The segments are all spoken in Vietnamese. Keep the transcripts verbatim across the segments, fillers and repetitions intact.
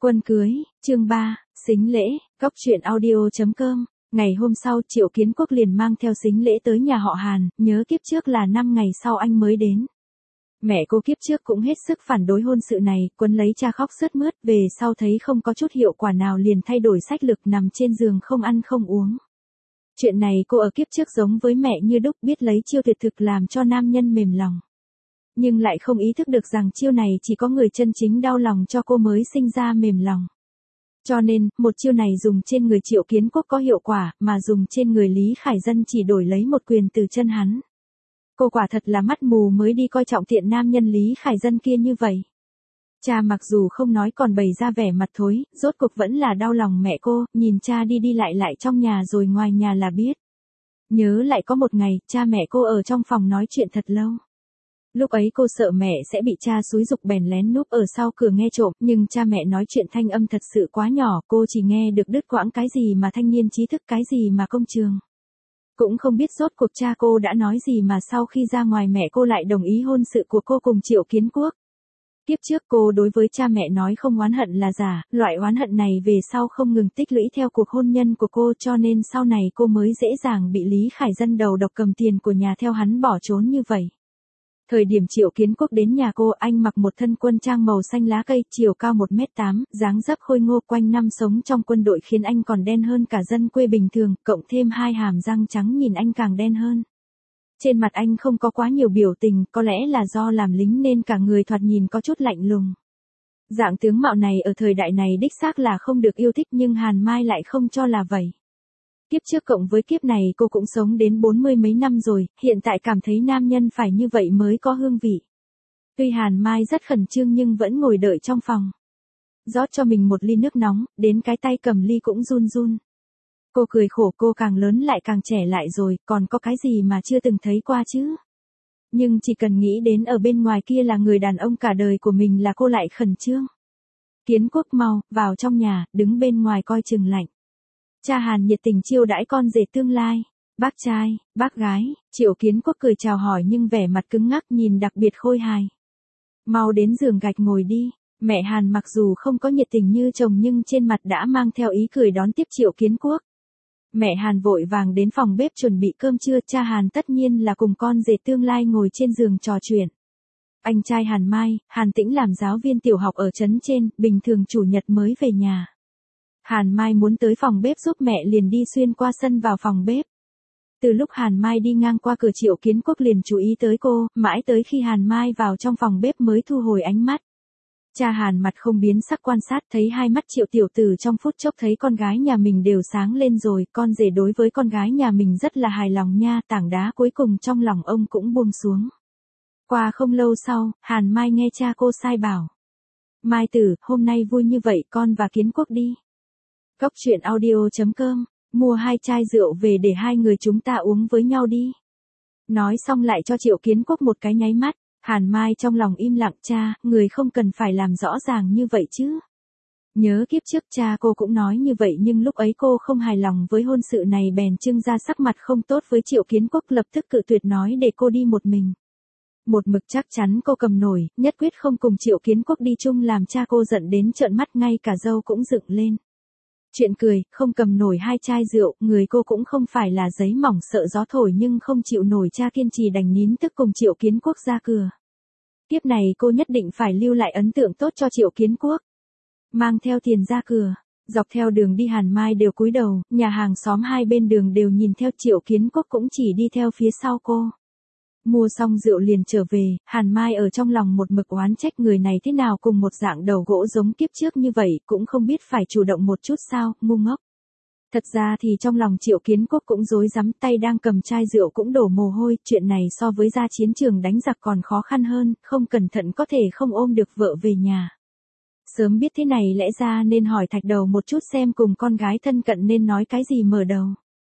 Quân cưới, chương ba, sính lễ, cóc truyện audio chấm com. Ngày hôm sau Triệu Kiến Quốc liền mang theo sính lễ tới nhà họ Hàn, nhớ kiếp trước là năm ngày sau anh mới đến. Mẹ cô kiếp trước cũng hết sức phản đối hôn sự này, quấn lấy cha khóc sướt mướt, về sau thấy không có chút hiệu quả nào liền thay đổi sách lược nằm trên giường không ăn không uống. Chuyện này cô ở kiếp trước giống với mẹ như đúc, biết lấy chiêu tuyệt thực làm cho nam nhân mềm lòng. Nhưng lại không ý thức được rằng chiêu này chỉ có người chân chính đau lòng cho cô mới sinh ra mềm lòng. Cho nên, một chiêu này dùng trên người Triệu Kiến Quốc có hiệu quả, mà dùng trên người Lý Khải Dân chỉ đổi lấy một quyền từ chân hắn. Cô quả thật là mắt mù mới đi coi trọng tiện nam nhân Lý Khải Dân kia như vậy. Cha mặc dù không nói còn bày ra vẻ mặt thối, rốt cuộc vẫn là đau lòng mẹ cô, nhìn cha đi đi lại lại trong nhà rồi ngoài nhà là biết. Nhớ lại có một ngày, cha mẹ cô ở trong phòng nói chuyện thật lâu. Lúc ấy cô sợ mẹ sẽ bị cha xúi giục bèn lén núp ở sau cửa nghe trộm, nhưng cha mẹ nói chuyện thanh âm thật sự quá nhỏ, cô chỉ nghe được đứt quãng cái gì mà thanh niên trí thức, cái gì mà công trường. Cũng không biết rốt cuộc cha cô đã nói gì mà sau khi ra ngoài mẹ cô lại đồng ý hôn sự của cô cùng Triệu Kiến Quốc. Tiếp trước cô đối với cha mẹ nói không oán hận là giả, loại oán hận này về sau không ngừng tích lũy theo cuộc hôn nhân của cô, cho nên sau này cô mới dễ dàng bị Lý Khải Dân đầu độc cầm tiền của nhà theo hắn bỏ trốn như vậy. Thời điểm Triệu Kiến Quốc đến nhà cô, anh mặc một thân quân trang màu xanh lá cây, chiều cao một mét tám, dáng dấp khôi ngô, quanh năm sống trong quân đội khiến anh còn đen hơn cả dân quê bình thường, cộng thêm hai hàm răng trắng nhìn anh càng đen hơn. Trên mặt anh không có quá nhiều biểu tình, có lẽ là do làm lính nên cả người thoạt nhìn có chút lạnh lùng. Dạng tướng mạo này ở thời đại này đích xác là không được yêu thích, nhưng Hàn Mai lại không cho là vậy. Kiếp trước cộng với kiếp này cô cũng sống đến bốn mươi mấy năm rồi, hiện tại cảm thấy nam nhân phải như vậy mới có hương vị. Tuy Hàn Mai rất khẩn trương nhưng vẫn ngồi đợi trong phòng. Rót cho mình một ly nước nóng, đến cái tay cầm ly cũng run run. Cô cười khổ, cô càng lớn lại càng trẻ lại rồi, còn có cái gì mà chưa từng thấy qua chứ. Nhưng chỉ cần nghĩ đến ở bên ngoài kia là người đàn ông cả đời của mình là cô lại khẩn trương. Kiến Quốc mau, vào trong nhà, đứng bên ngoài coi chừng lạnh. Cha Hàn nhiệt tình chiêu đãi con rể tương lai. Bác trai, bác gái, Triệu Kiến Quốc cười chào hỏi nhưng vẻ mặt cứng ngắc nhìn đặc biệt khôi hài. Mau đến giường gạch ngồi đi. Mẹ Hàn mặc dù không có nhiệt tình như chồng nhưng trên mặt đã mang theo ý cười đón tiếp Triệu Kiến Quốc. Mẹ Hàn vội vàng đến phòng bếp chuẩn bị cơm trưa, cha Hàn tất nhiên là cùng con rể tương lai ngồi trên giường trò chuyện. Anh trai Hàn Mai, Hàn Tĩnh làm giáo viên tiểu học ở trấn trên, bình thường chủ nhật mới về nhà. Hàn Mai muốn tới phòng bếp giúp mẹ liền đi xuyên qua sân vào phòng bếp. Từ lúc Hàn Mai đi ngang qua cửa Triệu Kiến Quốc liền chú ý tới cô, mãi tới khi Hàn Mai vào trong phòng bếp mới thu hồi ánh mắt. Cha Hàn mặt không biến sắc quan sát, thấy hai mắt Triệu tiểu tử trong phút chốc thấy con gái nhà mình đều sáng lên rồi, con rể đối với con gái nhà mình rất là hài lòng nha, tảng đá cuối cùng trong lòng ông cũng buông xuống. Qua không lâu sau, Hàn Mai nghe cha cô sai bảo. Mai tử, hôm nay vui như vậy con và Kiến Quốc đi. Cóc truyện audio chấm com, mua hai chai rượu về để hai người chúng ta uống với nhau đi. Nói xong lại cho Triệu Kiến Quốc một cái nháy mắt. Hàn Mai trong lòng im lặng, cha, người không cần phải làm rõ ràng như vậy chứ. Nhớ kiếp trước cha cô cũng nói như vậy nhưng lúc ấy cô không hài lòng với hôn sự này bèn trưng ra sắc mặt không tốt với Triệu Kiến Quốc, lập tức cự tuyệt nói để cô đi một mình. Một mực chắc chắn cô cầm nổi, nhất quyết không cùng Triệu Kiến Quốc đi chung làm cha cô giận đến trợn mắt, ngay cả râu cũng dựng lên. Chuyện cười, không cầm nổi hai chai rượu, người cô cũng không phải là giấy mỏng sợ gió thổi nhưng không chịu nổi cha kiên trì đành nín tức cùng Triệu Kiến Quốc ra cửa. Tiếp này cô nhất định phải lưu lại ấn tượng tốt cho Triệu Kiến Quốc. Mang theo tiền ra cửa, dọc theo đường đi Hàn Mai đều cúi đầu, nhà hàng xóm hai bên đường đều nhìn theo, Triệu Kiến Quốc cũng chỉ đi theo phía sau cô. Mua xong rượu liền trở về, Hàn Mai ở trong lòng một mực oán trách người này thế nào cùng một dạng đầu gỗ giống kiếp trước như vậy, cũng không biết phải chủ động một chút sao, ngu ngốc. Thật ra thì trong lòng Triệu Kiến Quốc cũng rối rắm, tay đang cầm chai rượu cũng đổ mồ hôi, chuyện này so với ra chiến trường đánh giặc còn khó khăn hơn, không cẩn thận có thể không ôm được vợ về nhà. Sớm biết thế này lẽ ra nên hỏi Thạch Đầu một chút xem cùng con gái thân cận nên nói cái gì mở đầu.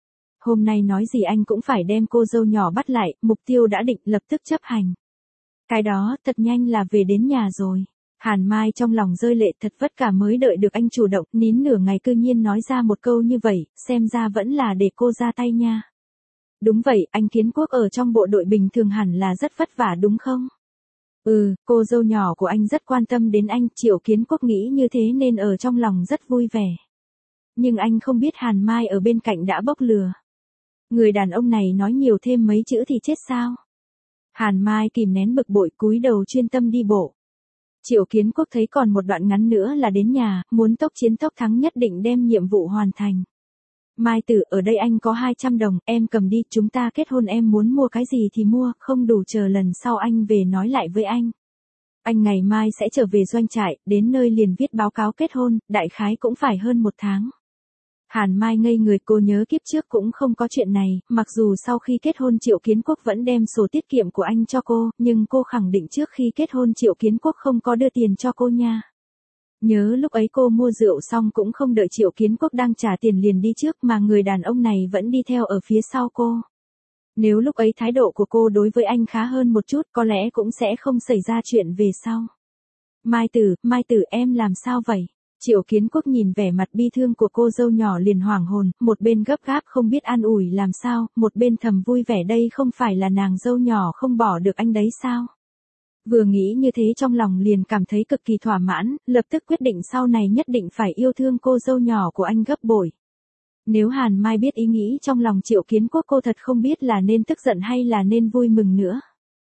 Hôm nay nói gì anh cũng phải đem cô dâu nhỏ bắt lại, mục tiêu đã định lập tức chấp hành. Cái đó, thật nhanh là về đến nhà rồi. Hàn Mai trong lòng rơi lệ, thật vất cả mới đợi được anh chủ động, nín nửa ngày cư nhiên nói ra một câu như vậy, xem ra vẫn là để cô ra tay nha. Đúng vậy, anh Kiến Quốc ở trong bộ đội bình thường hẳn là rất vất vả đúng không? Ừ, cô dâu nhỏ của anh rất quan tâm đến anh, Triệu Kiến Quốc nghĩ như thế nên ở trong lòng rất vui vẻ. Nhưng anh không biết Hàn Mai ở bên cạnh đã bốc lừa. Người đàn ông này nói nhiều thêm mấy chữ thì chết sao? Hàn Mai kìm nén bực bội cúi đầu chuyên tâm đi bộ. Triệu Kiến Quốc thấy còn một đoạn ngắn nữa là đến nhà, muốn tốc chiến tốc thắng nhất định đem nhiệm vụ hoàn thành. Mai Tử, ở đây anh có hai trăm đồng, em cầm đi, chúng ta kết hôn, em muốn mua cái gì thì mua, không đủ chờ lần sau anh về nói lại với anh. Anh ngày mai sẽ trở về doanh trại, đến nơi liền viết báo cáo kết hôn, đại khái cũng phải hơn một tháng. Hàn Mai ngây người, cô nhớ kiếp trước cũng không có chuyện này, mặc dù sau khi kết hôn Triệu Kiến Quốc vẫn đem sổ tiết kiệm của anh cho cô, nhưng cô khẳng định trước khi kết hôn Triệu Kiến Quốc không có đưa tiền cho cô nha. Nhớ lúc ấy cô mua rượu xong cũng không đợi Triệu Kiến Quốc đang trả tiền liền đi trước mà người đàn ông này vẫn đi theo ở phía sau cô. Nếu lúc ấy thái độ của cô đối với anh khá hơn một chút có lẽ cũng sẽ không xảy ra chuyện về sau. Mai Tử, Mai Tử em làm sao vậy? Triệu Kiến Quốc nhìn vẻ mặt bi thương của cô dâu nhỏ liền hoảng hồn, một bên gấp gáp không biết an ủi làm sao, một bên thầm vui vẻ đây không phải là nàng dâu nhỏ không bỏ được anh đấy sao? Vừa nghĩ như thế trong lòng liền cảm thấy cực kỳ thỏa mãn, lập tức quyết định sau này nhất định phải yêu thương cô dâu nhỏ của anh gấp bội. Nếu Hàn Mai biết ý nghĩ trong lòng Triệu Kiến Quốc cô thật không biết là nên tức giận hay là nên vui mừng nữa.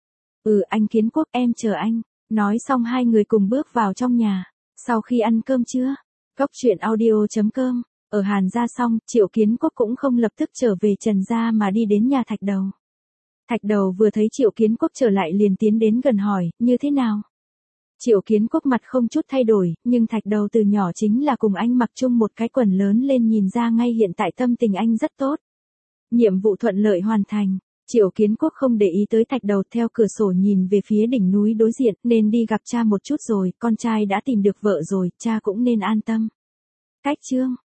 Ừ anh Kiến Quốc em chờ anh. Nói xong hai người cùng bước vào trong nhà. Sau khi ăn cơm trưa, Cốc truyện audio chấm com, ở Hàn gia xong, Triệu Kiến Quốc cũng không lập tức trở về Trần gia mà đi đến nhà Thạch Đầu. Thạch Đầu vừa thấy Triệu Kiến Quốc trở lại liền tiến đến gần hỏi, như thế nào? Triệu Kiến Quốc mặt không chút thay đổi, nhưng Thạch Đầu từ nhỏ chính là cùng anh mặc chung một cái quần lớn lên nhìn ra ngay hiện tại tâm tình anh rất tốt. Nhiệm vụ thuận lợi hoàn thành. Triệu Kiến Quốc không để ý tới Thạch Đầu theo cửa sổ nhìn về phía đỉnh núi đối diện nên đi gặp cha một chút rồi, con trai đã tìm được vợ rồi, cha cũng nên an tâm. Cách chương